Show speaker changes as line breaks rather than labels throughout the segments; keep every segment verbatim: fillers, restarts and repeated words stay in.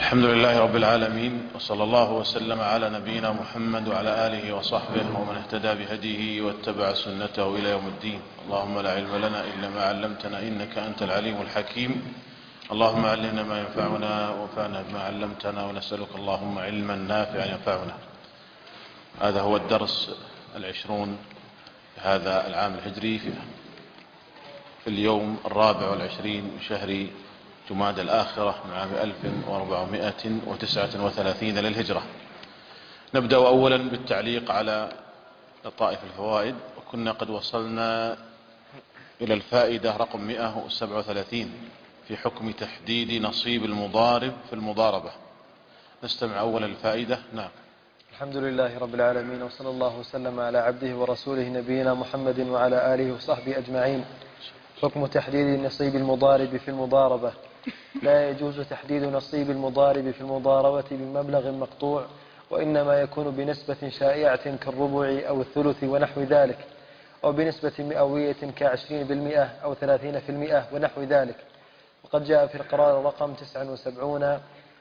الحمد لله رب العالمين، وصلى الله وسلم على نبينا محمد وعلى آله وصحبه ومن اهتدى بهديه واتبع سنته إلى يوم الدين. اللهم لا علم لنا إلا ما علمتنا إنك أنت العليم الحكيم. اللهم علمنا ما ينفعنا وانفعنا بما علمتنا، ونسألك اللهم علما نافعا ينفعنا. هذا هو الدرس العشرون في هذا العام الهجري، في اليوم الرابع والعشرين من شهر جماد الآخرة من عام ألف وأربعمائة وتسعة وثلاثين للهجرة. نبدأ أولا بالتعليق على لطائف الفوائد، وكنا قد وصلنا إلى الفائدة رقم مئة وسبعة وثلاثين في حكم تحديد نصيب المضارب في المضاربة. نستمع أولا الفائدة. نعم.
الحمد لله رب العالمين، وصلى الله وسلم على عبده ورسوله نبينا محمد وعلى آله وصحبه أجمعين. حكم تحديد نصيب المضارب في المضاربة. لا يجوز تحديد نصيب المضارب في المضاربة بمبلغ مقطوع، وإنما يكون بنسبة شائعة كالربع أو الثلث ونحو ذلك، أو بنسبة مئوية كعشرين بالمئة أو ثلاثين في المئة ونحو ذلك. وقد جاء في القرار رقم تسعة وسبعون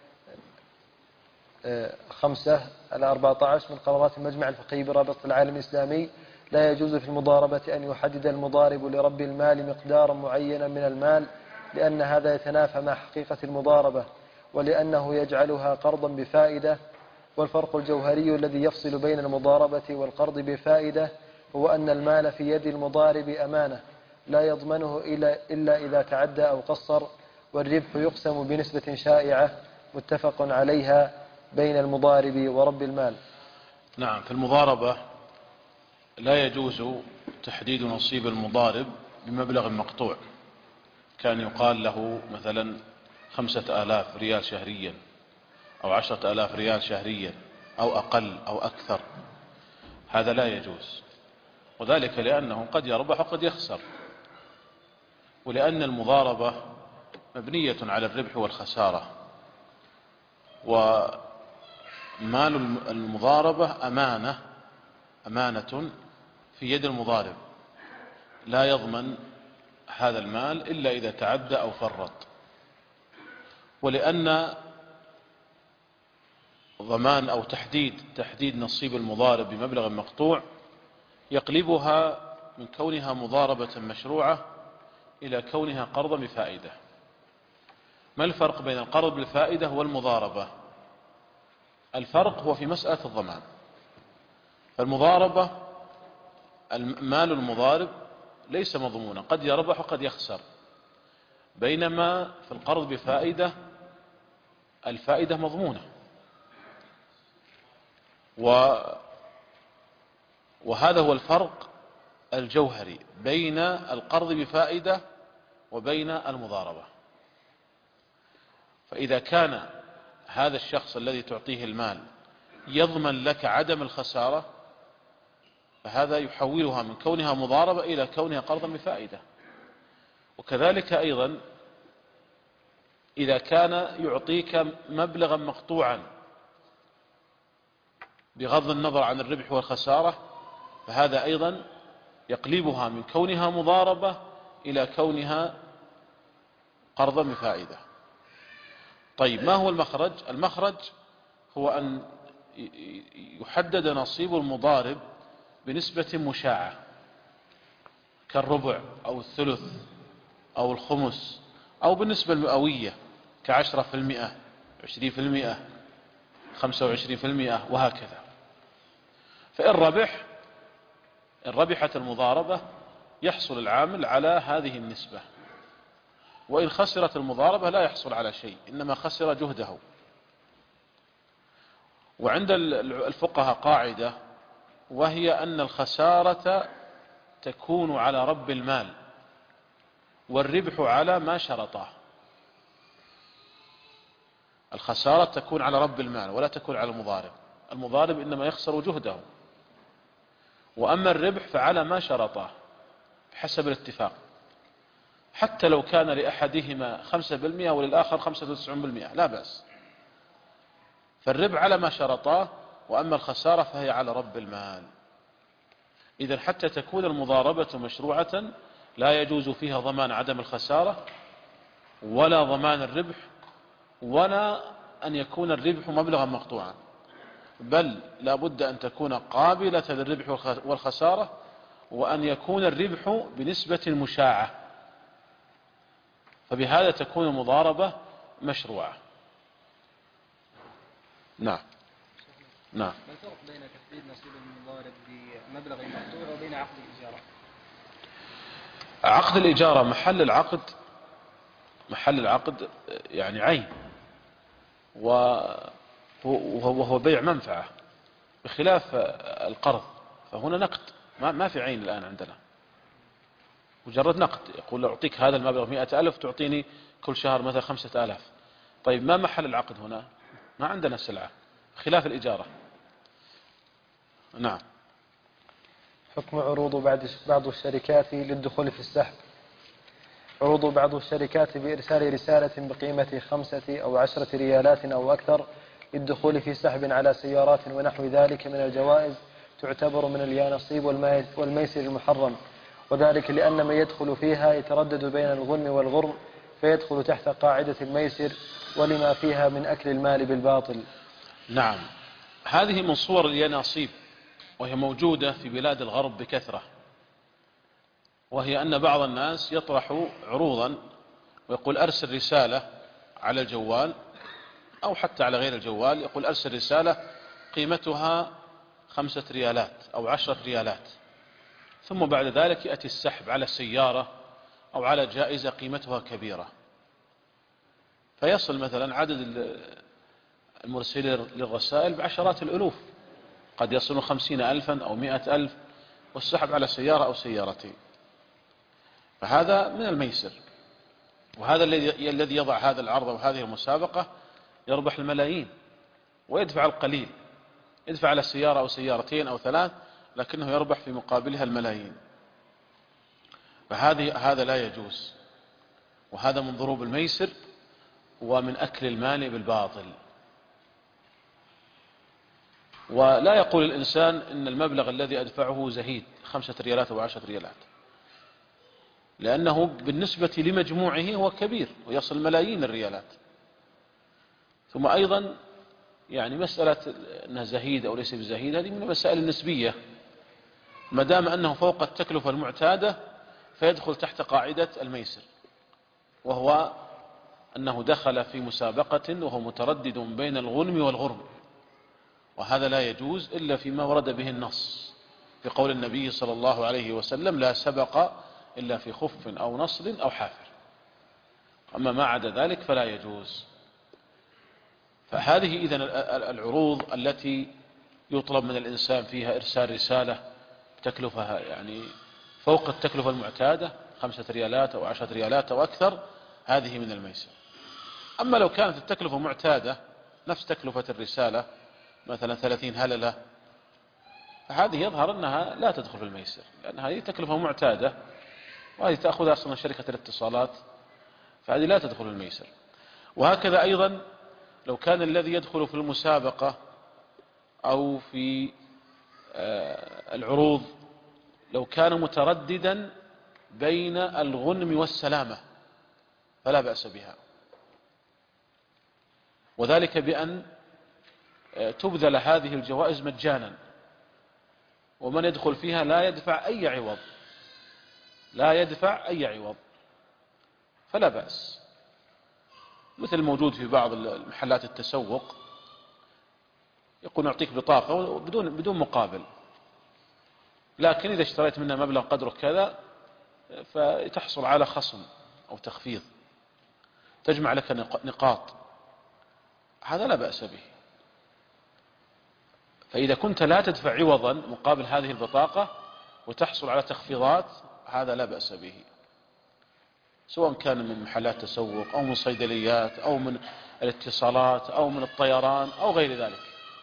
خمسة على أربعة عشر من قرارات المجمع الفقهي برابطة العالم الإسلامي: لا يجوز في المضاربة أن يحدد المضارب لرب المال مقدارا معينا من المال، لأن هذا يتنافى مع حقيقة المضاربة، ولأنه يجعلها قرضا بفائدة. والفرق الجوهري الذي يفصل بين المضاربة والقرض بفائدة هو أن المال في يد المضارب أمانة لا يضمنه إلا إذا تعدى أو قصر، والربح يقسم بنسبة شائعة متفق عليها بين المضارب ورب المال.
نعم. في المضاربة لا يجوز تحديد نصيب المضارب بمبلغ مقطوع، كان يقال له مثلا خمسة آلاف ريال شهريا أو عشرة آلاف ريال شهريا أو أقل أو أكثر. هذا لا يجوز، وذلك لأنه قد يربح وقد يخسر، ولأن المضاربة مبنية على الربح والخسارة، ومال المضاربة أمانة أمانة في يد المضارب، لا يضمن هذا المال إلا إذا تعدى أو فرط. ولأن ضمان أو تحديد تحديد نصيب المضارب بمبلغ مقطوع يقلبها من كونها مضاربة مشروعة إلى كونها قرضا بفائدة. ما الفرق بين القرض بالفائدة والمضاربة؟ الفرق هو في مسألة الضمان. فالمضاربة مال المضارب ليس مضمونا، قد يربح وقد يخسر، بينما في القرض بفائدة الفائدة مضمونة. وهذا هو الفرق الجوهري بين القرض بفائدة وبين المضاربة. فإذا كان هذا الشخص الذي تعطيه المال يضمن لك عدم الخسارة، فهذا يحولها من كونها مضاربة إلى كونها قرضا بفائدة. وكذلك أيضا إذا كان يعطيك مبلغا مقطوعا بغض النظر عن الربح والخسارة، فهذا أيضا يقلبها من كونها مضاربة إلى كونها قرضا بفائدة. طيب، ما هو المخرج؟ المخرج هو أن يحدد نصيب المضارب بنسبة مشاعة كالربع أو الثلث أو الخمس، أو بالنسبة المئوية كعشرة في المئة، عشرين في المئة، خمسة وعشرين في المئة، وهكذا. فإن ربح إن ربحت المضاربة يحصل العامل على هذه النسبة، وإن خسرت المضاربة لا يحصل على شيء، إنما خسر جهده. وعند الفقهاء قاعدة، وهي أن الخسارة تكون على رب المال والربح على ما شرطه. الخسارة تكون على رب المال ولا تكون على المضارب. المضارب إنما يخسر جهده، وأما الربح فعلى ما شرطه بحسب الاتفاق، حتى لو كان لأحدهما خمسة بالمئة وللآخر خمسة وتسعون بالمئة لا بأس. فالربح على ما شرطاه، وأما الخسارة فهي على رب المال. إذن حتى تكون المضاربة مشروعة لا يجوز فيها ضمان عدم الخسارة ولا ضمان الربح ولا أن يكون الربح مبلغا مقطوعا، بل لا بد أن تكون قابلة للربح والخسارة، وأن يكون الربح بنسبة مشاعة، فبهذا تكون المضاربة مشروعة. نعم نعم.
ما الفرق بين تحديد نصيب المضارب بمبلغ مقطوع وبين عقد الإجارة؟
عقد الإجارة محل العقد محل العقد يعني عين، وهو بيع منفعة، بخلاف القرض فهنا نقد، ما في عين الآن عندنا، مجرد نقد. يقول أعطيك هذا المبلغ مئة ألف تعطيني كل شهر مثلا خمسة آلاف. طيب ما محل العقد هنا؟ ما عندنا سلعة، خلاف الإجارة. نعم.
حكم عروض بعد بعض الشركات للدخول في السحب. عروض بعض الشركات بإرسال رسالة بقيمة خمسة أو عشرة ريالات أو أكثر للدخول في سحب على سيارات ونحو ذلك من الجوائز تعتبر من اليانصيب والميسر المحرم، وذلك لأن من يدخل فيها يتردد بين الغنم والغرم فيدخل تحت قاعدة الميسر ولما فيها من أكل المال بالباطل.
نعم، هذه من صور اليانصيب، وهي موجودة في بلاد الغرب بكثرة، وهي أن بعض الناس يطرح عروضا ويقول أرسل رسالة على الجوال أو حتى على غير الجوال، يقول أرسل رسالة قيمتها خمسة ريالات أو عشرة ريالات، ثم بعد ذلك يأتي السحب على سيارة أو على جائزة قيمتها كبيرة، فيصل مثلا عدد المرسلين للرسائل بعشرات الألوف، قد يصل خمسين ألفا أو مئة ألف، والسحب على سيارة أو سيارتين، فهذا من الميسر. وهذا الذي يضع هذا العرض وهذه المسابقة يربح الملايين ويدفع القليل، يدفع على السيارة أو سيارتين أو ثلاث، لكنه يربح في مقابلها الملايين، فهذه هذا لا يجوز، وهذا من ضروب الميسر ومن أكل المال بالباطل. ولا يقول الإنسان إن المبلغ الذي أدفعه زهيد خمسة ريالات أو عشرة ريالات، لأنه بالنسبة لمجموعه هو كبير ويصل ملايين الريالات. ثم أيضا يعني مسألة أنها زهيد أو ليس بزهيد هذه من المسائل النسبية، ما دام أنه فوق التكلفة المعتادة فيدخل تحت قاعدة الميسر، وهو أنه دخل في مسابقة وهو متردد بين الغنم والغرم، وهذا لا يجوز إلا فيما ورد به النص في قول النبي صلى الله عليه وسلم: لا سبق إلا في خف أو نصر أو حافر، أما ما عدا ذلك فلا يجوز. فهذه إذن العروض التي يطلب من الإنسان فيها إرسال رسالة تكلفها يعني فوق التكلفة المعتادة خمسة ريالات أو عشرة ريالات أو أكثر، هذه من الميسر. أما لو كانت التكلفة معتادة نفس تكلفة الرسالة مثلا ثلاثين هللة، فهذه يظهر أنها لا تدخل في الميسر، لأن هذه تكلفة معتادة وهذه تأخذ أصلا شركة الاتصالات، فهذه لا تدخل في الميسر. وهكذا أيضا لو كان الذي يدخل في المسابقة أو في العروض لو كان مترددا بين الغنم والسلامة فلا بأس بها، وذلك بأن تبذل هذه الجوائز مجانا، ومن يدخل فيها لا يدفع أي عوض لا يدفع أي عوض فلا بأس، مثل موجود في بعض المحلات التسوق، يقول نعطيك بطاقة بدون بدون مقابل، لكن إذا اشتريت منها مبلغ قدره كذا فتحصل على خصم أو تخفيض، تجمع لك نقاط، هذا لا بأس به. فإذا كنت لا تدفع عوضا مقابل هذه البطاقة وتحصل على تخفيضات، هذا لا بأس به، سواء كان من محلات تسوق أو من صيدليات أو من الاتصالات أو من الطيران أو غير ذلك.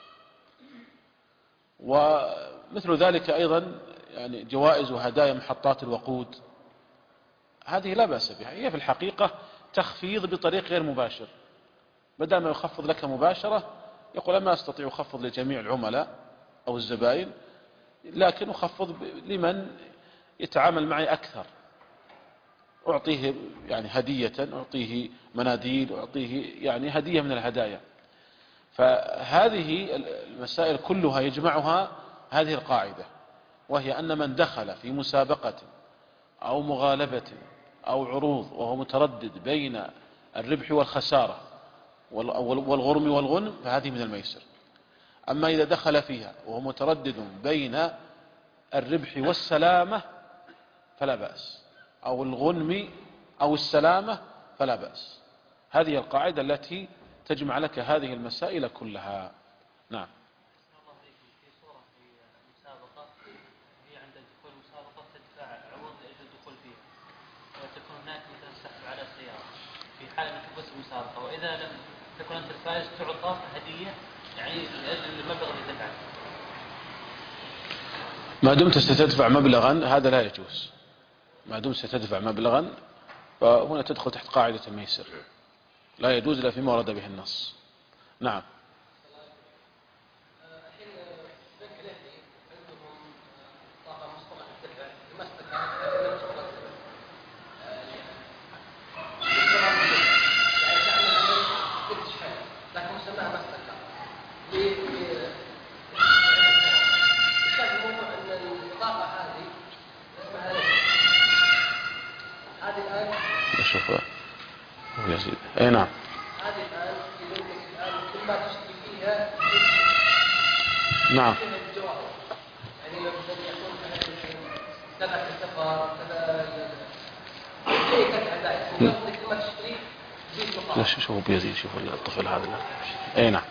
ومثل ذلك أيضا يعني جوائز وهدايا محطات الوقود، هذه لا بأس بها، هي في الحقيقة تخفيض بطريق غير مباشر، بدل ما يخفض لك مباشرة يقول ما أستطيع أخفض لجميع العملاء أو الزبائن، لكن أخفض لمن يتعامل معي أكثر، أعطيه يعني هدية، أعطيه مناديل، أعطيه يعني هدية من الهدايا، فهذه المسائل كلها يجمعها هذه القاعدة، وهي أن من دخل في مسابقة أو مغالبة أو عروض وهو متردد بين الربح والخسارة والغرم والغنم فهذه من الميسر. أما إذا دخل فيها وهو متردد بين الربح والسلامة فلا بأس، أو الغنم أو السلامة فلا بأس. هذه القاعدة التي تجمع لك هذه المسائل كلها. نعم.
في حال أنك تفوز المسابقة، وإذا لم تكن أنت الفائز تعطى هدية يعني لأجل المبلغ اللي دفعته.
ما دمت ستدفع مبلغا هذا لا يجوز. ما دمت ستدفع مبلغا فهنا تدخل تحت قاعدة الميسر، لا يجوز إلا فيما ورد به النص. نعم. شوف يزيد. اي نعم.
هذه الآن الآن كل ما تشتري فيها
نعم.
يعني يكون سبع السفر كذا شيء كذا كل ما تشتري تزيد مقابل.
شوفوا بيزيد، شوفوا الطفل هذا. اي نعم.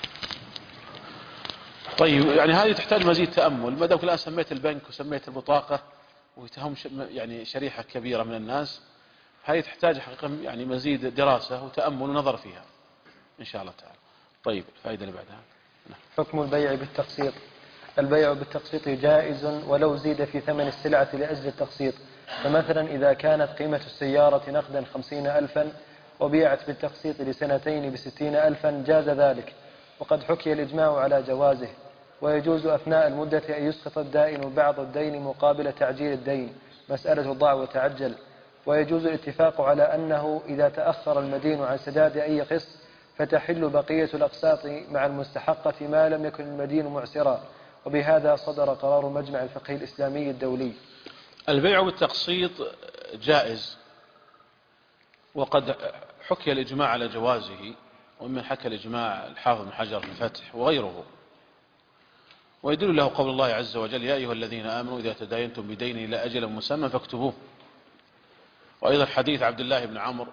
طيب يعني هذه تحتاج مزيد تأمل. ما دامك الآن سميت البنك وسميت البطاقة وتهم يعني شريحة كبيرة من الناس، هذه تحتاج حقيقة يعني مزيد دراسة وتأمل ونظر فيها إن شاء الله تعالى. طيب الفائدة اللي بعدها. نعم.
حكم البيع بالتقسيط. البيع بالتقسيط جائز ولو زيد في ثمن السلعة لأجل التقسيط. فمثلا إذا كانت قيمة السيارة نقدا خمسين ألفا وبيعت بالتقسيط لسنتين بستين ألفا جاز ذلك، وقد حكي الإجماع على جوازه. ويجوز أثناء المدة أن يسقط الدائن بعض الدين مقابل تعجيل الدين، مسألة ضع وتعجل. ويجوز الاتفاق على أنه إذا تأخر المدين عن سداد أي قسط فتحل بقية الأقساط مع المستحقة ما لم يكن المدين معسرا. وبهذا صدر قرار مجمع الفقه الإسلامي الدولي.
البيع بالتقسيط جائز، وقد حكي الإجماع على جوازه، ومن حكى الإجماع الحافظ بن حجر في الفتح وغيره. ويدل له قول الله عز وجل: يا أيها الذين آمنوا إذا تداينتم بدين إلى أجل مسمى فاكتبوه. وأيضا حديث عبد الله بن عمرو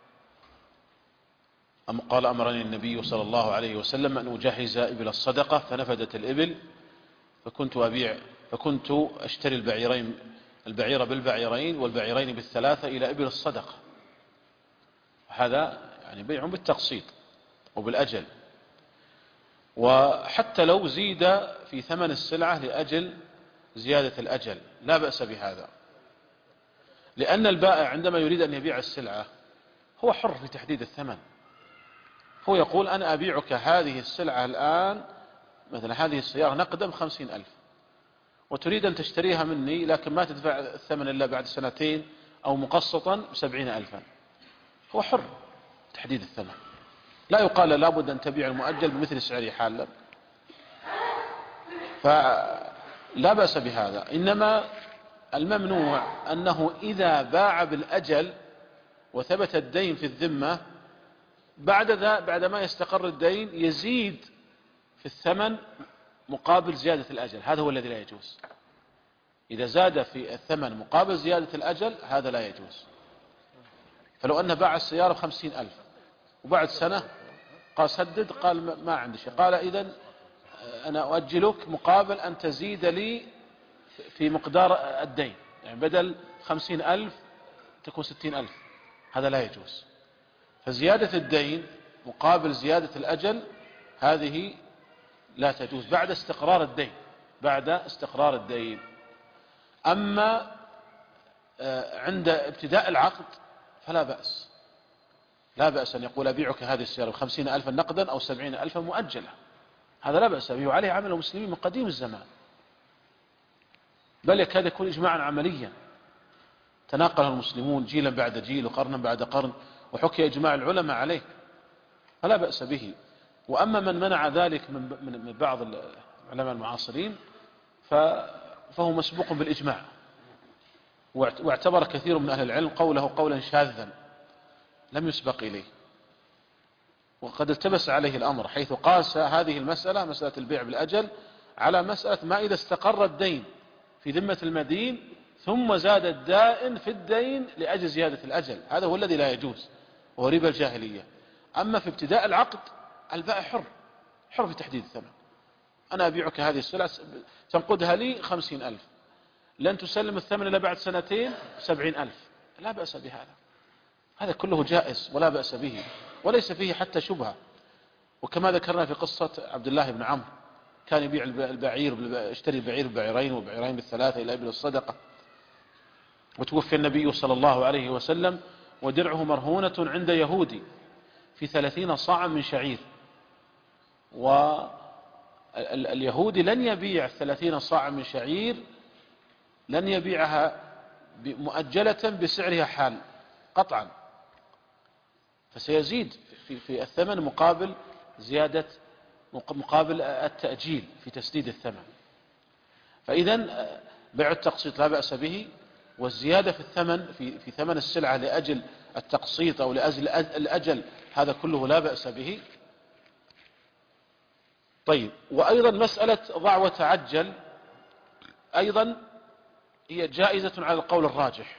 قال: أمرني النبي صلى الله عليه وسلم أن أجهز إبل الصدقة فنفدت الإبل فكنت أبيع فكنت أشتري البعيرين البعير بالبعيرين والبعيرين بالثلاثة إلى إبل الصدقة. هذا يعني بيع بالتقسيط وبالأجل. وحتى لو زيد في ثمن السلعة لأجل زيادة الأجل لا بأس بهذا، لأن البائع عندما يريد أن يبيع السلعة هو حر في تحديد الثمن. هو يقول: أنا أبيعك هذه السلعة الآن، مثلا هذه السيارة نقدا بخمسين ألف، وتريد أن تشتريها مني لكن ما تدفع الثمن إلا بعد سنتين أو مقسطا بسبعين ألفا. هو حر تحديد الثمن، لا يقال لابد أن تبيع المؤجل بمثل سعره حالا، فلا بأس بهذا. إنما الممنوع أنه إذا باع بالأجل وثبت الدين في الذمة بعد ذا بعد ما يستقر الدين يزيد في الثمن مقابل زيادة الأجل، هذا هو الذي لا يجوز. إذا زاد في الثمن مقابل زيادة الأجل هذا لا يجوز. فلو أنه باع السيارة بخمسين ألف وبعد سنة قال سدد، قال ما عندي شيء، قال إذن أنا أؤجلك مقابل أن تزيد لي في مقدار الدين، يعني بدل خمسين ألف تكون ستين ألف، هذا لا يجوز. فزيادة الدين مقابل زيادة الأجل هذه لا تجوز بعد استقرار الدين بعد استقرار الدين. أما عند ابتداء العقد فلا بأس، لا بأس أن يقول: أبيعك هذه السيارة بخمسين ألفا نقدا أو سبعين ألفا مؤجلة، هذا لا بأس به، وعليه عمل المسلمين من قديم الزمان، بل يكاد يكون إجماعا عمليا تناقله المسلمون جيلا بعد جيل وقرنا بعد قرن، وحكي إجماع العلماء عليه، فلا بأس به. وأما من منع ذلك من بعض العلماء المعاصرين فهو مسبوق بالإجماع، واعتبر كثير من أهل العلم قوله قولا شاذا لم يسبق إليه. وقد التبس عليه الأمر حيث قاس هذه المسألة، مسألة البيع بالأجل، على مسألة ما إذا استقر الدين في ذمة المدين ثم زاد الدائن في الدين لأجل زيادة الأجل، هذا هو الذي لا يجوز وهو ربا الجاهلية. أما في ابتداء العقد البائع حر حر في تحديد الثمن. أنا أبيعك هذه السلعة تنقدها لي خمسين ألف، لن تسلم الثمن إلا بعد سنتين سبعين ألف، لا بأس بهذا، هذا كله جائز ولا بأس به وليس فيه حتى شبهة. وكما ذكرنا في قصة عبد الله بن عمرو، كان يبيع البعير، اشتري البعير ببعيرين وبعيرين بالثلاثة إلى إبل الصدقة، وتوفي النبي صلى الله عليه وسلم ودرعه مرهونة عند يهودي في ثلاثين صاعا من شعير، واليهودي لن يبيع ثلاثين صاعا من شعير، لن يبيعها مؤجلة بسعرها حال قطعا، فسيزيد في, في الثمن مقابل زيادة مقابل التأجيل في تسديد الثمن. فإذا بيع التقسيط لا بأس به، والزيادة في الثمن في, في ثمن السلعة لأجل التقسيط أو لأجل الأجل هذا كله لا بأس به. طيب، وأيضا مسألة ضع وتعجل أيضا هي جائزة على القول الراجح.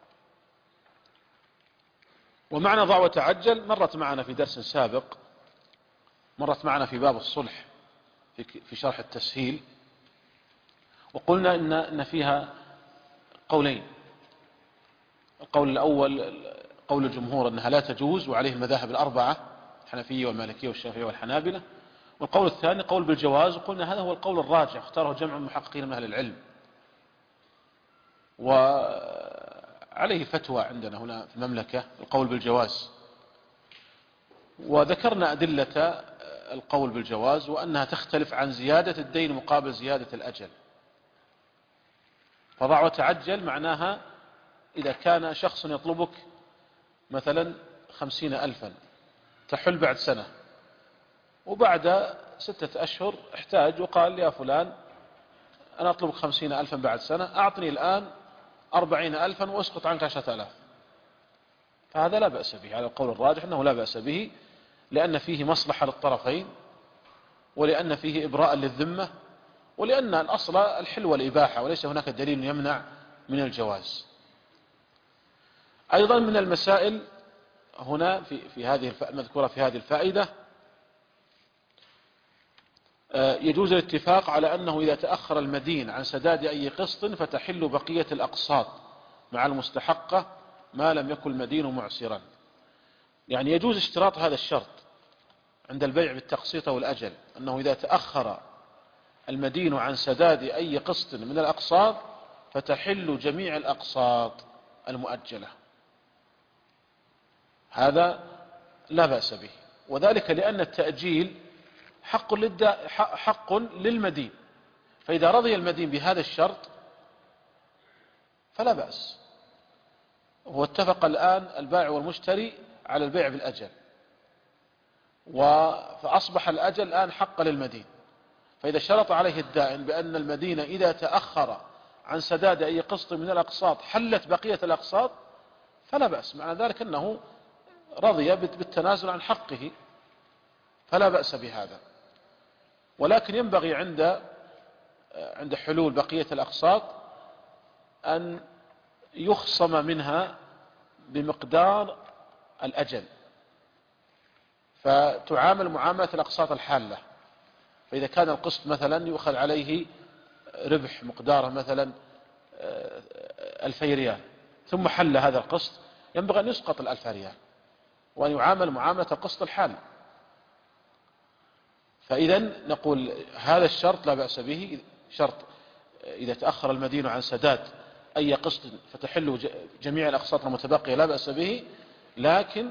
ومعنى ضع وتعجل مرت معنا في درس سابق، مرت معنا في باب الصلح في شرح التسهيل، وقلنا إن, إن فيها قولين. القول الأول قول الجمهور أنها لا تجوز وعليه المذاهب الأربعة، الحنفية والمالكية والشافعية والحنابلة. والقول الثاني قول بالجواز، وقلنا هذا هو القول الراجح اختاره جمع من المحققين من أهل العلم، وعليه فتوى عندنا هنا في المملكة القول بالجواز. وذكرنا أدلة القول بالجواز وأنها تختلف عن زيادة الدين مقابل زيادة الأجل. فضع وتعجل معناها إذا كان شخص يطلبك مثلا خمسين ألفا تحل بعد سنة، وبعد ستة أشهر احتاج وقال يا فلان أنا أطلبك خمسين ألفا بعد سنة، أعطني الآن أربعين ألفا واسقط عنك عشرة آلاف، فهذا لا بأس به على القول الراجح أنه لا بأس به، لأن فيه مصلحة للطرفين، ولأن فيه إبراء للذمة، ولأن الأصل الحل والإباحة وليس هناك دليل يمنع من الجواز. أيضا من المسائل هنا في, في هذه المذكورة في هذه الفائدة يجوز الاتفاق على أنه إذا تأخر المدين عن سداد أي قسط فتحل بقية الأقساط مع المستحقة ما لم يكن المدين معسرا. يعني يجوز اشتراط هذا الشرط عند البيع بالتقسيط والأجل، أنه إذا تأخر المدين عن سداد أي قسط من الأقساط فتحل جميع الأقساط المؤجلة، هذا لا بأس به. وذلك لأن التأجيل حق, حق للمدين، فإذا رضي المدين بهذا الشرط فلا بأس. هو اتفق الآن البائع والمشتري على البيع بالأجل، فأصبح الأجل الآن حق للمدين، فإذا شرط عليه الدائن بأن المدين إذا تأخر عن سداد أي قسط من الأقساط حلت بقية الأقساط فلا بأس، معنى ذلك أنه رضي بالتنازل عن حقه، فلا بأس بهذا. ولكن ينبغي عند عند حلول بقية الأقساط أن يخصم منها بمقدار الأجل، فتعامل معاملة الأقساط الحالة. فإذا كان القسط مثلا يؤخذ عليه ربح مقداره مثلا ألفي ريال ثم حل هذا القسط، ينبغي أن يسقط الألف ريال وأن يعامل معاملة القسط الحالة. فإذا نقول هذا الشرط لا بأس به، شرط إذا تأخر المدين عن سداد أي قسط فتحل جميع الأقساط المتبقية لا بأس به، لكن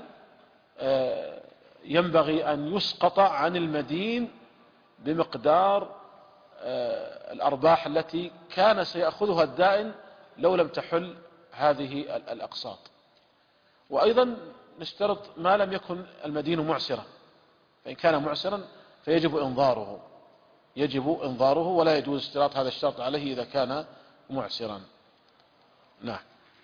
ينبغي أن يسقط عن المدين بمقدار الأرباح التي كان سيأخذها الدائن لو لم تحل هذه الأقساط. وأيضا نشترط ما لم يكن المدين معسرا، فإن كان معسرا فيجب إنظاره يجب إنظاره ولا يجوز اشتراط هذا الشرط عليه إذا كان معسرا. نعم.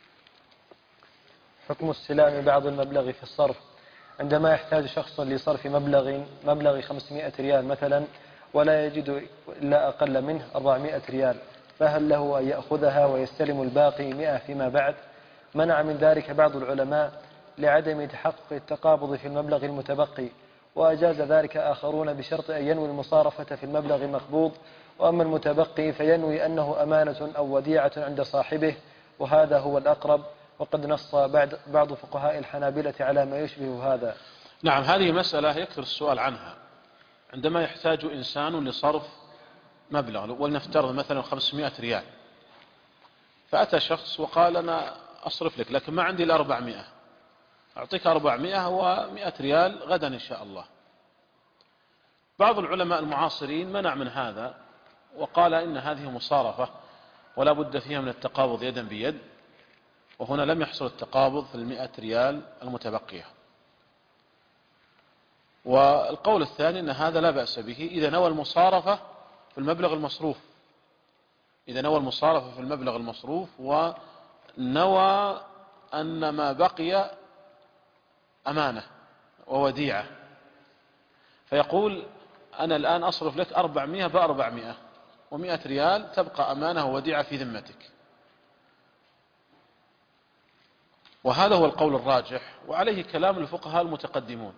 حكم استلام بعض المبلغ في الصرف. عندما يحتاج شخص لصرف مبلغ مبلغ خمسمائة ريال مثلا ولا يجد إلا أقل منه أربعمائة ريال، فهل له أن يأخذها ويستلم الباقي مئة فيما بعد؟ منع من ذلك بعض العلماء لعدم تحقق التقابض في المبلغ المتبقي، وأجاز ذلك آخرون بشرط أن ينوي المصارفة في المبلغ المقبوض، وأما المتبقي فينوي أنه أمانة أو وديعة عند صاحبه، وهذا هو الأقرب، وقد نص بعض فقهاء الحنابلة على ما يشبه هذا.
نعم، هذه مسألة يكثر السؤال عنها. عندما يحتاج إنسان لصرف مبلغ، ولنفترض مثلا خمسمائة ريال، فأتى شخص وقال أنا أصرف لك لكن ما عندي إلا أربعمائة، أعطيك أربعمائة ومائة ريال غدا إن شاء الله. بعض العلماء المعاصرين منع من هذا وقال إن هذه مصارفة ولا بد فيها من التقابض يدا بيد، وهنا لم يحصل التقابض في المائة ريال المتبقية. والقول الثاني أن هذا لا بأس به إذا نوى المصارفة في المبلغ المصروف، إذا نوى المصارفة في المبلغ المصروف ونوى أن ما بقي أمانة ووديعة، فيقول أنا الآن أصرف لك أربعمائة بأربعمائة ومائة ريال تبقى أمانة ووديعة في ذمتك. وهذا هو القول الراجح وعليه كلام الفقهاء المتقدمون.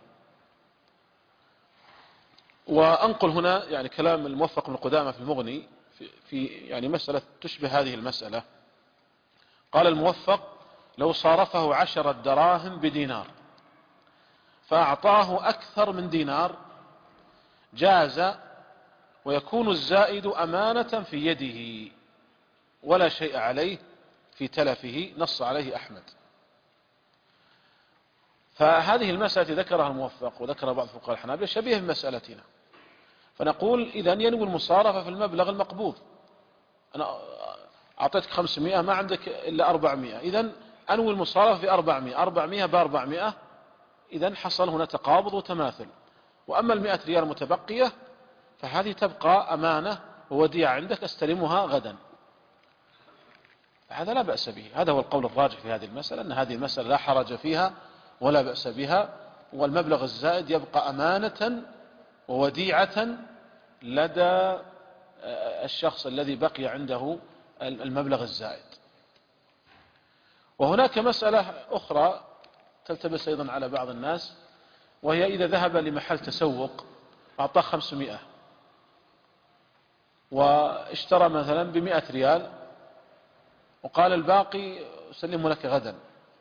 وأنقل هنا يعني كلام الموفق بن قدامة في المغني في, في يعني مسألة تشبه هذه المسألة. قال الموفق لو صارفه عشرة دراهم بدينار فأعطاه أكثر من دينار جاز، ويكون الزائد أمانة في يده ولا شيء عليه في تلفه، نص عليه أحمد. فهذه المسألة ذكرها الموفق وذكر بعض فقهاء الحنابلة شبيه بمسألتنا، فنقول إذا ينوي المصارفة في المبلغ المقبوض، أنا أعطيتك خمسمائة ما عندك إلا أربعمائة، إذن أنوي المصارفة في أربعمائة، أربعمائة بأربعمائة، إذن حصل هنا تقابض وتماثل. وأما المائة ريال متبقية فهذه تبقى أمانة ووديعة عندك أستلمها غدا، هذا لا بأس به. هذا هو القول الراجح في هذه المسألة، أن هذه المسألة لا حرج فيها ولا بأس بها، والمبلغ الزائد يبقى أمانة ووديعة لدى الشخص الذي بقي عنده المبلغ الزائد. وهناك مسألة أخرى تلتبس أيضا على بعض الناس، وهي إذا ذهب لمحل تسوق أعطاه خمسمائة واشترى مثلا بمائة ريال وقال الباقي أسلمه لك غدا،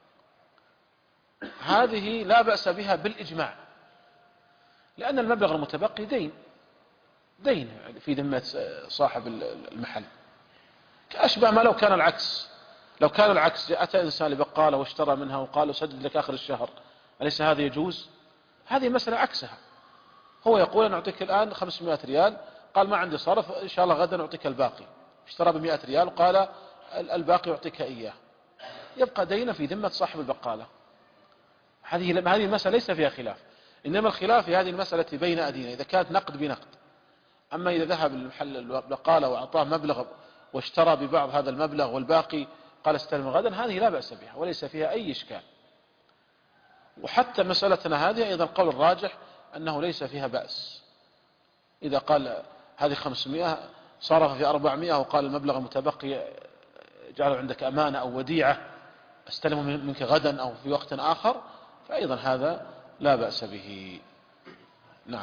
هذه لا بأس بها بالإجماع، لأن المبلغ المتبقي دين دين في ذمة صاحب المحل، كأشبه ما لو كان العكس. لو كان العكس أتى إنسان لبقالة واشترى منها وقال أسدد لك آخر الشهر، أليس هذا يجوز؟ هذه مسألة عكسها، هو يقول أنا أعطيك الآن خمسمائة ريال، قال ما عندي صرف إن شاء الله غدا أعطيك الباقي، اشترى بمائة ريال وقال الباقي أعطيك إياه، يبقى دين في ذمة صاحب البقالة. هذه هذه المسألة ليس فيها خلاف، إنما الخلاف في هذه المسألة بين أدينا إذا كانت نقد بنقد. أما إذا ذهب المحل البقالة وأعطاه مبلغ واشترى ببعض هذا المبلغ والباقي قال استلم غدا، هذه لا بأس بها وليس فيها أي إشكال. وحتى مسألتنا هذه أيضا القول الراجح أنه ليس فيها بأس، إذا قال هذه خمسمائة صرف في أربعمائة وقال المبلغ المتبقي جعله عندك أمانة أو وديعة استلمه منك غدا أو في وقت آخر، فأيضا هذا لا بأس به. نعم،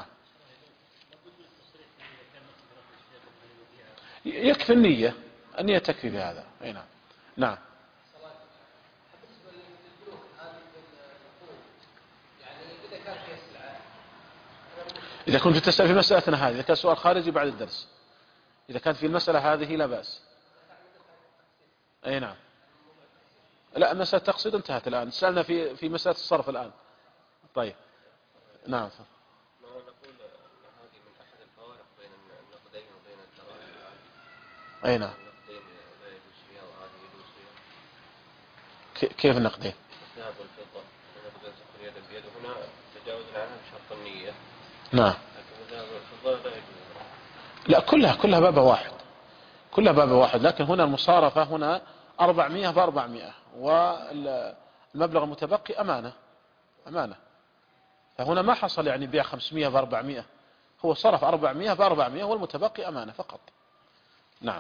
يكفي النية، النية تكفي بهذا. أي نعم. نعم. إذا كنت تسأل في مسألتنا هذه، إذا كان سؤال خارجي بعد الدرس، إذا كانت في المسألة هذه لا بأس. أي نعم. لا، مسألة تقصيد انتهت الآن، سألنا في في مسألة الصرف الآن. طيب. نعم.
ما نقول هذه من أحد الفوارق بين النقدين وبين الدراهم.
أي نعم.
النقدين لا يجوز فيها وهذه يجوز فيها.
كيف النقدين؟
الذهب والفضة، النقدين تكون يدا بيد، وهنا تجاوزنا عنها بشرط النية.
نعم.
لكن إذا في الظاهر لا يجوز.
لا، كلها كلها باب واحد، كلها باب واحد، لكن هنا المصارفة هنا أربعمائة بأربعمائة، والمبلغ المتبقي أمانة أمانة، فهنا ما حصل يعني بيع خمسمائة بأربعمائة، هو صرف أربعمائة بأربعمائة والمتبقي أمانة فقط. نعم.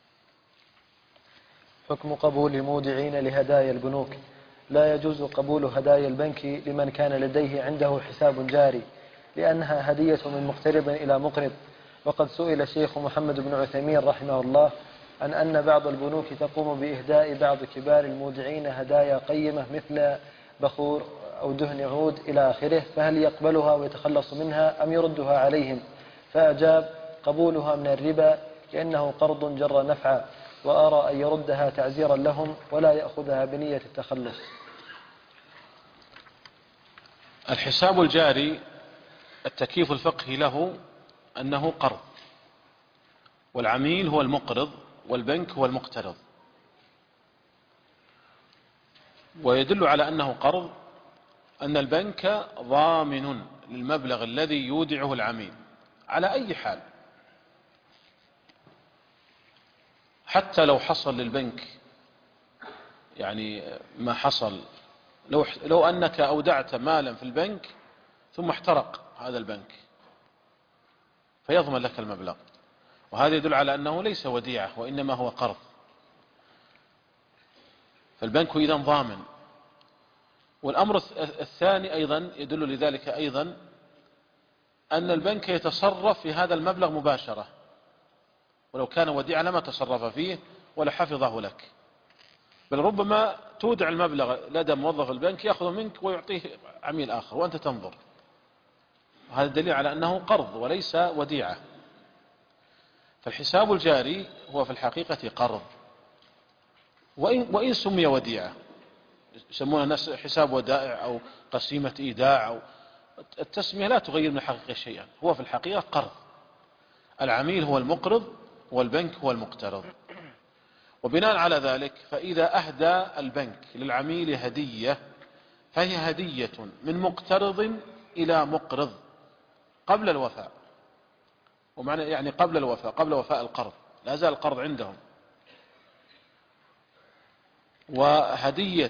حكم قبول المودعين لهدايا البنوك. لا يجوز قبول هدايا البنك لمن كان لديه عنده حساب جاري، لأنها هدية من مقترض إلى مقرض. وقد سئل الشيخ محمد بن عثيمين رحمه الله عن أن بعض البنوك تقوم بإهداء بعض كبار المودعين هدايا قيمة مثل بخور أو دهن عود إلى آخره، فهل يقبلها ويتخلص منها أم يردها عليهم؟ فأجاب: قبولها من الربا، لأنه قرض جر نفعا، وأرى أن يردها تعزيرا لهم ولا يأخذها بنية التخلص.
الحساب الجاري التكييف الفقهي له أنه قرض، والعميل هو المقرض والبنك هو المقترض، ويدل على أنه قرض أن البنك ضامن للمبلغ الذي يودعه العميل على أي حال، حتى لو حصل للبنك يعني ما حصل، لو, لو أنك أودعت مالا في البنك ثم احترق هذا البنك فيضمن لك المبلغ، وهذا يدل على أنه ليس وديعة وإنما هو قرض، فالبنك إذن ضامن. والأمر الثاني أيضا يدل لذلك أيضا أن البنك يتصرف في هذا المبلغ مباشرة، ولو كان وديعة لما تصرف فيه ولا حفظه لك، بل ربما تودع المبلغ لدى موظف البنك يأخذ منك ويعطيه عميل آخر وأنت تنظر، وهذا دليل على أنه قرض وليس وديعة. فالحساب الجاري هو في الحقيقة قرض، وإن, وإن سمي وديعة، يسمونها الناس حساب ودائع أو قسيمة إيداع، أو التسمية لا تغير من الحقيقة شيئا، هو في الحقيقة قرض، العميل هو المقرض والبنك هو المقترض. وبناء على ذلك فإذا أهدى البنك للعميل هدية فهي هدية من مقترض إلى مقرض قبل الوفاء، ومعنى يعني قبل الوفاء، قبل وفاء القرض، لا زال القرض عندهم. وهدية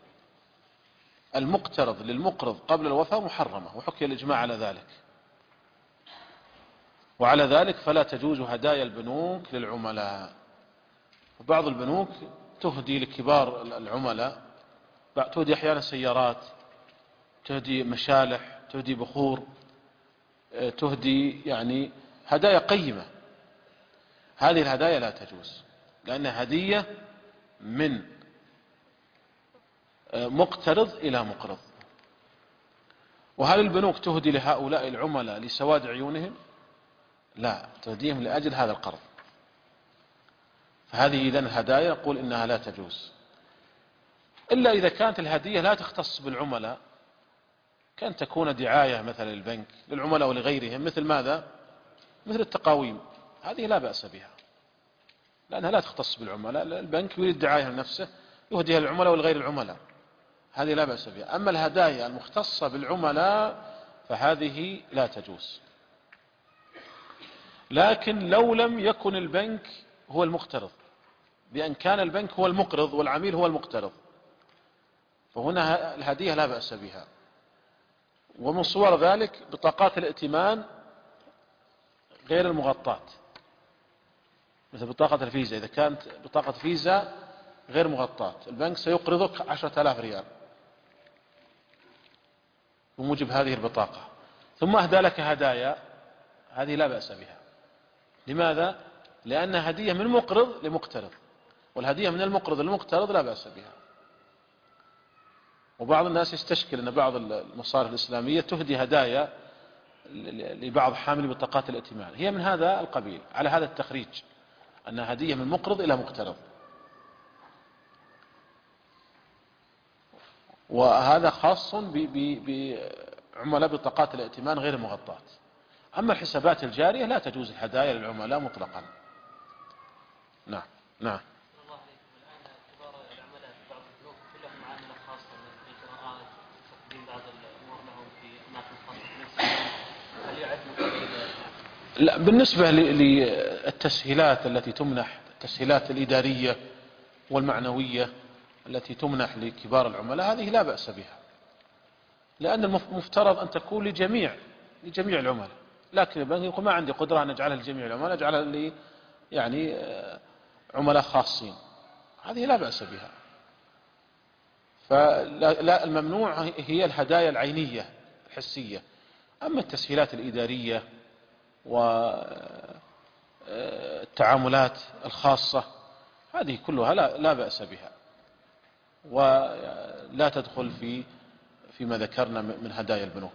المقترض للمقرض قبل الوفاء محرمة، وحكي الإجماع على ذلك. وعلى ذلك فلا تجوز هدايا البنوك للعملاء. وبعض البنوك تهدي لكبار العملاء، تهدي أحيانا سيارات، تهدي مشالح، تهدي بخور، تهدي يعني هدايا قيمة. هذه الهدايا لا تجوز لأنها هدية من مقترض إلى مقرض. وهل البنوك تهدي لهؤلاء العملاء لسواد عيونهم؟ لا، تهديهم لأجل هذا القرض. فهذه إذن هدايا نقول إنها لا تجوز، إلا إذا كانت الهدية لا تختص بالعملاء، كان تكون دعاية مثلا للبنك للعملاء ولغيرهم، مثل ماذا؟ مثل التقاويم، هذه لا بأس بها لأنها لا تختص بالعملاء، البنك يريد دعاية لنفسه يهديها للعملاء ولغير العملاء، هذه لا بأس بها. أما الهدايا المختصة بالعملاء فهذه لا تجوز. لكن لو لم يكن البنك هو المقترض، بأن كان البنك هو المقرض والعميل هو المقترض، فهنا الهدية لا بأس بها. ومن صور ذلك بطاقات الائتمان غير المغطاة، مثل بطاقة الفيزا، إذا كانت بطاقة فيزا غير مغطاة البنك سيقرضك عشرة آلاف ريال بموجب هذه البطاقة، ثم أهدى لك هدايا، هذه لا بأس بها. لماذا؟ لأنها هدية من مقرض لمقترض، والهدية من المقرض للمقترض لا بأس بها. وبعض الناس يستشكل أن بعض المصارف الإسلامية تهدي هدايا لبعض حامل بطاقات الائتمان، هي من هذا القبيل على هذا التخريج، أنها هدية من مقرض إلى مقترض، وهذا خاص بعملاء بطاقات الائتمان غير المغطاة. أما الحسابات الجارية لا تجوز الهدايا للعملاء مطلقا. نعم نعم.
الله عليكم. الآن كبار العملاء في بعض البنوك كلهم معاملة خاصة بالإجراءات، تقديم بعض الأمور لهم في أماكن خاصة بنفسهم، هل
لا، بالنسبة للتسهيلات التي تمنح، التسهيلات الإدارية والمعنوية التي تمنح لكبار العملاء، هذه لا بأس بها، لأن المفترض أن تكون لجميع لجميع العملاء. لكن البنك يقول ما عندي قدرة أن أجعلها لجميع العملاء، أجعلها لي يعني عملاء خاصين، هذه لا بأس بها. فلا، الممنوع هي الهدايا العينية الحسية. أما التسهيلات الإدارية والتعاملات الخاصة هذه كلها لا, لا بأس بها، ولا تدخل في فيما ذكرنا من هدايا البنوك.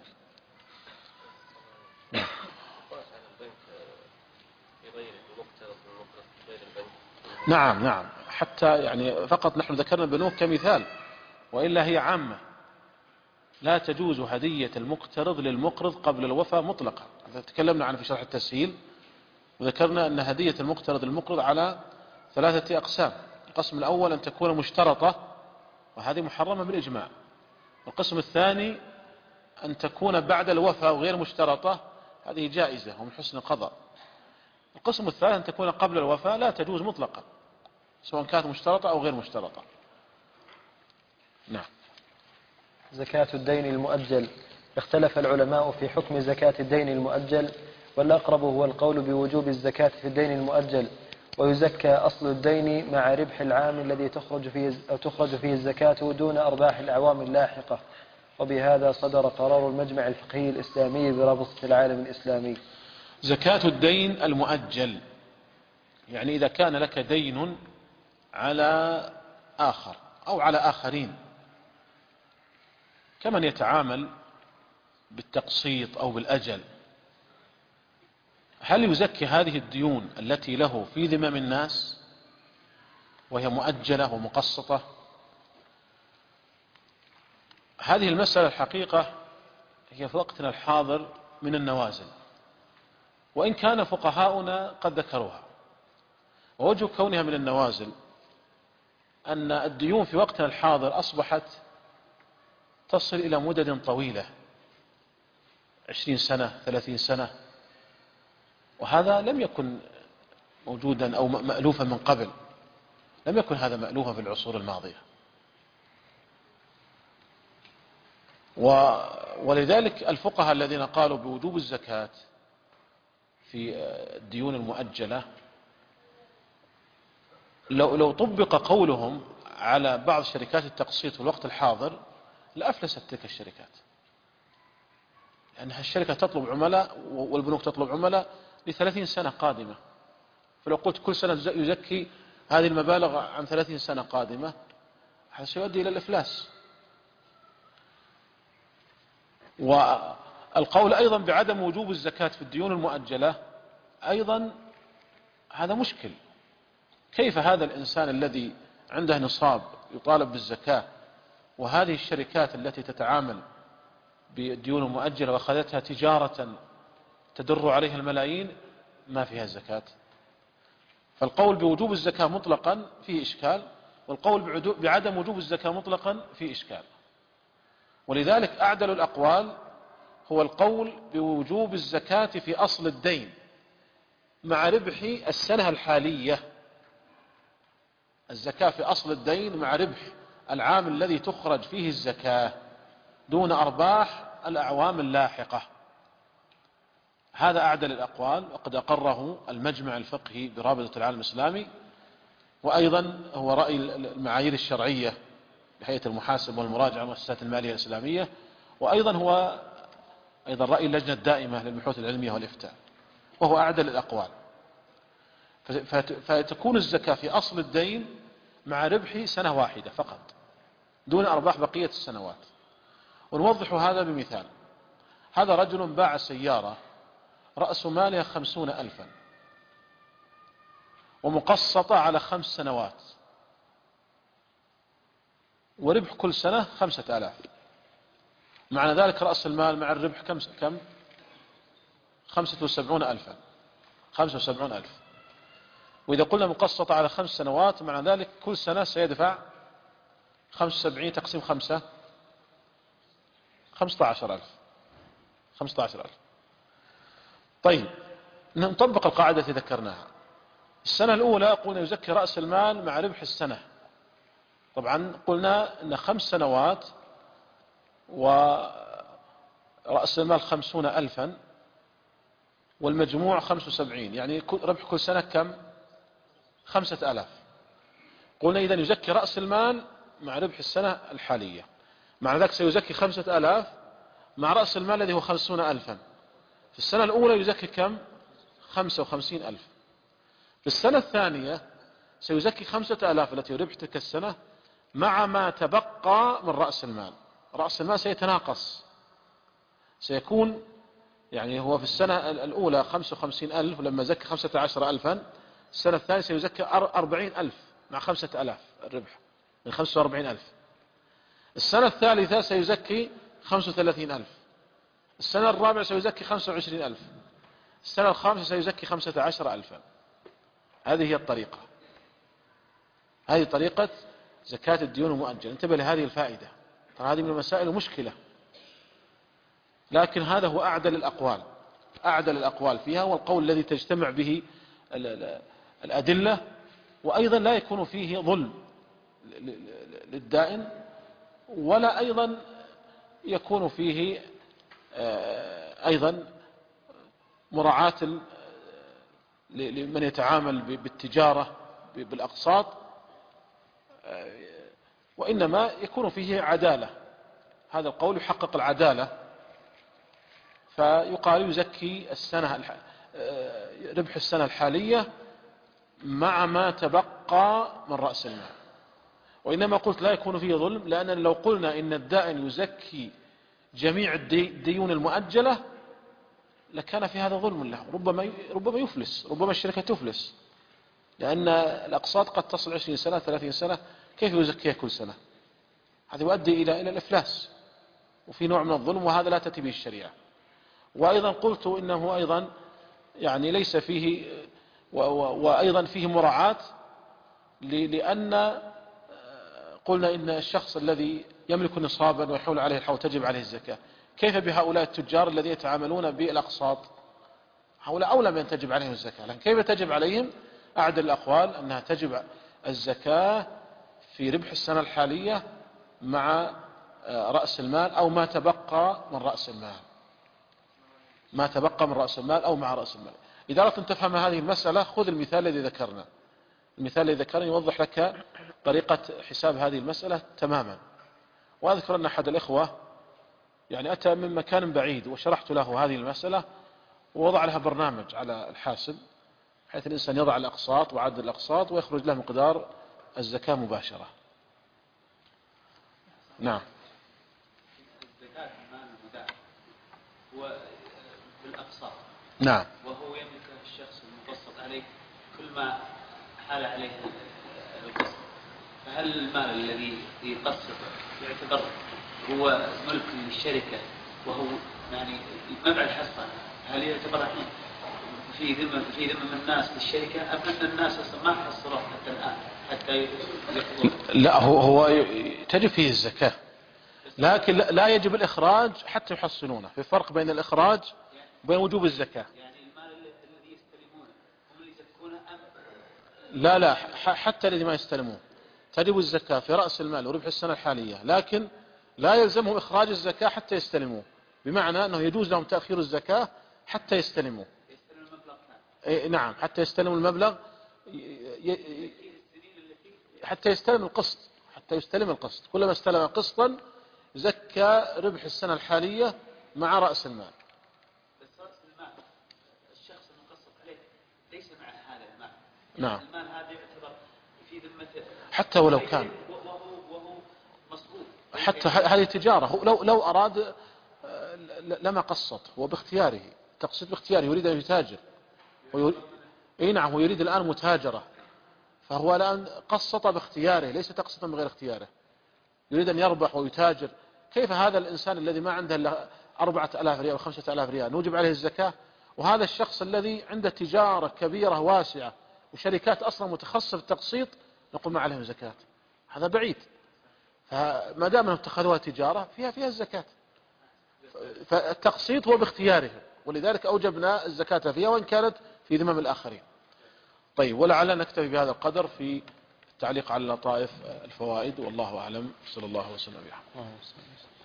نعم نعم، حتى يعني فقط نحن ذكرنا البنوك كمثال، وإلا هي عامة. لا تجوز هدية المقترض للمقرض قبل الوفاة مطلقا. تكلمنا عنه في شرح التسهيل، وذكرنا أن هدية المقترض للمقرض على ثلاثة أقسام. القسم الأول أن تكون مشترطة، وهذه محرمة بالإجماع. القسم الثاني أن تكون بعد الوفاة وغير مشترطة، هذه جائزة ومن حسن القضاء. القسم الثالث أن تكون قبل الوفاة، لا تجوز مطلقا سواء كانت مشترطة أو غير مشترطة. نعم.
زكاة الدين المؤجل. اختلف العلماء في حكم زكاة الدين المؤجل، والأقرب هو القول بوجوب الزكاة في الدين المؤجل، ويزكى أصل الدين مع ربح العام الذي تخرج فيه, أو تخرج فيه الزكاة دون أرباح الأعوام اللاحقة. وبهذا صدر قرار المجمع الفقهي الإسلامي برابطة العالم الإسلامي.
زكاة الدين المؤجل يعني إذا كان لك دين على آخر أو على آخرين، كمن يتعامل بالتقسيط أو بالأجل، هل يزكي هذه الديون التي له في ذمم الناس وهي مؤجلة ومقسطة؟ هذه المسألة الحقيقة هي في وقتنا الحاضر من النوازل، وإن كان فقهاؤنا قد ذكروها. ووجه كونها من النوازل أن الديون في وقتنا الحاضر أصبحت تصل إلى مدد طويلة، عشرين سنة ثلاثين سنة، وهذا لم يكن موجودا أو مألوفا من قبل، لم يكن هذا مألوفا في العصور الماضية. ولذلك الفقهاء الذين قالوا بوجوب الزكاة في الديون المؤجلة، لو, لو طبق قولهم على بعض شركات التقسيط في الوقت الحاضر لأفلست تلك الشركات، لأنها الشركة تطلب عملاء والبنوك تطلب عملاء لثلاثين سنة قادمة. فلو قلت كل سنة يزكي هذه المبالغ عن ثلاثين سنة قادمة، هذا سيؤدي إلى الإفلاس. والقول أيضا بعدم وجوب الزكاة في الديون المؤجلة أيضا هذا مشكل. كيف هذا الإنسان الذي عنده نصاب يطالب بالزكاة، وهذه الشركات التي تتعامل بالديون المؤجلة وأخذتها تجارة تدر عليها الملايين ما فيها زكاة؟ فالقول بوجوب الزكاة مطلقا فيه إشكال، والقول بعدم وجوب الزكاة مطلقا فيه إشكال. ولذلك أعدل الأقوال هو القول بوجوب الزكاة في أصل الدين مع ربح السنة الحالية. الزكاة في أصل الدين مع ربح العام الذي تخرج فيه الزكاة دون أرباح الأعوام اللاحقة. هذا أعدل الأقوال، وقد أقره المجمع الفقهي برابطة العالم الإسلامي، وأيضا هو رأي المعايير الشرعية بهيئة المحاسب والمراجعة والمؤسسات المالية الإسلامية، وأيضا هو أيضا رأي اللجنة الدائمة للبحوث العلمية والإفتاء، وهو أعدل الأقوال. فتكون الزكاة في أصل الدين مع ربح سنة واحدة فقط دون أرباح بقية السنوات. ونوضح هذا بمثال. هذا رجل باع سيارة رأس مالها خمسون ألفا ومقسطة على خمس سنوات، وربح كل سنة خمسة آلاف. معنى ذلك رأس المال مع الربح كم كم خمسة وسبعون ألفا، خمسة وسبعون ألف. وإذا قلنا مقسطة على خمس سنوات معنى ذلك كل سنة سيدفع خمسة وسبعين تقسيم خمسة، خمسة عشر ألف، خمسة عشر ألف. طيب نطبق القاعدة التي ذكرناها. السنة الأولى قلنا يزكي رأس المال مع ربح السنة. طبعا قلنا أن خمس سنوات ورأس المال خمسون ألفا والمجموع خمس وسبعين، يعني ربح كل سنة كم؟ خمسة ألاف. قلنا إذن يزكي رأس المال مع ربح السنة الحالية، مع ذلك سيزكي خمسة ألاف مع رأس المال الذي هو خمسون ألفا. في السنة الأولى يزكي كم؟ خمسة وخمسين ألف. في السنة الثانية سيزكي خمسة ألاف التي ربح تلك السنة مع ما تبقى من رأس المال. رأس المال سيتناقص، سيكون يعني هو في السنة الأولى خمسة وخمسين ألف، ولما زكى خمسة عشر ألفا السنة الثانية سيزكي أربعين ألف مع خمسة ألاف الربح من خمسة وأربعين ألف. السنة الثالثة سيزكي خمسة وثلاثين ألف. السنة الرابعة سيزكي خمسة وعشرين ألف. السنة الخامسة سيزكي خمسة عشر ألفا. هذه هي الطريقة، هذه طريقة زكاة الديون المؤجلة. انتبه لهذه الفائدة، ترى هذه من المسائل مشكلة، لكن هذا هو أعدل الأقوال، أعدل الأقوال فيها، والقول الذي تجتمع به الأدلة، وأيضا لا يكون فيه ظلم للدائن، ولا أيضا يكون فيه أيضا مراعاة لمن يتعامل بالتجارة بالأقساط، وإنما يكون فيه عدالة. هذا القول يحقق العدالة، فيقال يزكي السنة ربح السنة الحالية مع ما تبقى من رأس المال. وإنما قلت لا يكون فيه ظلم، لأننا لو قلنا إن الدائن يزكي جميع الديون المؤجلة لكان في هذا ظلم له، ربما ربما يفلس، ربما الشركة تفلس، لأن الأقساط قد تصل عشرين سنة ثلاثين سنة، كيف يزكيها كل سنة؟ هذا يؤدي إلى إلى الإفلاس، وفي نوع من الظلم، وهذا لا تأتي به الشريعة. وأيضا قلت إنه أيضا يعني ليس فيه، وأيضا فيه مراعاة، لأن قلنا إن الشخص الذي يملك نصابا ويحول عليه الحول تجب عليه الزكاة. كيف بهؤلاء التجار الذين يتعاملون بالأقساط؟ هؤلاء أولى من تجب عليهم الزكاة، لكن كيف تجب عليهم؟ أعدل الأقوال أنها تجب الزكاة في ربح السنة الحالية مع رأس المال أو ما تبقى من رأس المال، ما تبقى من رأس المال أو مع رأس المال. إذا أردت أن تفهم هذه المسألة خذ المثال الذي ذكرنا، المثال الذي ذكرنا يوضح لك طريقة حساب هذه المسألة تماما. وأذكر أن أحد الإخوة يعني أتى من مكان بعيد وشرحت له هذه المسألة، ووضع لها برنامج على الحاسب حيث الإنسان يضع الأقساط وعدد الأقساط ويخرج له مقدار الزكاة مباشرة. نعم.
زكاة المال المدعى هو بالأقساط،
نعم،
وهو يملك الشخص المقسط عليه كل ما حال عليه القسط، فهل المال الذي يقسط يعتبر هو ملك للشركة وهو يعني مبع الحصة، هل يعتبر في ذمة في ذمة الناس للشركة أم أن الناس أصلا ما حصلوه حتى الآن حتى يقضوا؟
لا، هو هو تجب فيه الزكاة، لكن لا يجب الإخراج حتى يحصلونه. في فرق بين الإخراج وبين وجوب الزكاة.
يعني المال الذي يستلمونه هم اللي يزكونه أم؟
لا لا، حتى الذي ما يستلمون تجب الزكاة في رأس المال وربح السنة الحالية، لكن لا يلزمهم إخراج الزكاة حتى يستلموه، بمعنى أنه يجوز لهم تأخير الزكاة حتى يستلموه.
يستلم المبلغ
إيه نعم، حتى يستلموا المبلغ، حتى يستلم القسط، حتى يستلم القسط. كلما استلم قسطا زكى ربح السنة الحالية مع رأس المال.
بس رأس المال الشخص المقسط عليه ليس مع هذا المال.
نعم.
المال هذا يعتبر في ذمته
حتى ولو كان،
وهو وهو مصروف.
حتى هذه تجارة، لو لو أراد لما قسط، هو باختياره، تقسيط باختياره، يريد أن يتاجر ويريد... اي نعم، هو يريد الآن متاجرة، فهو الآن قسط باختياره ليس تقسيطا بغير اختياره، يريد أن يربح ويتاجر. كيف هذا الإنسان الذي ما عنده إلا أربعة آلاف ريال وخمسة آلاف ريال نوجب عليه الزكاة؟ وهذا الشخص الذي عنده تجارة كبيرة واسعة وشركات أصلا متخصصة في التقسيط نقول ما عليهم زكاة؟ هذا بعيد. فما دام اتخذوها تجارة فيها فيها الزكاة. فالتقسيط هو باختياره، ولذلك أوجبنا الزكاة فيها وإن كانت في ذمم الآخرين. طيب، ولعلنا نكتفي بهذا القدر في التعليق على لطائف الفوائد، والله أعلم. صلى الله وسلم على محمد.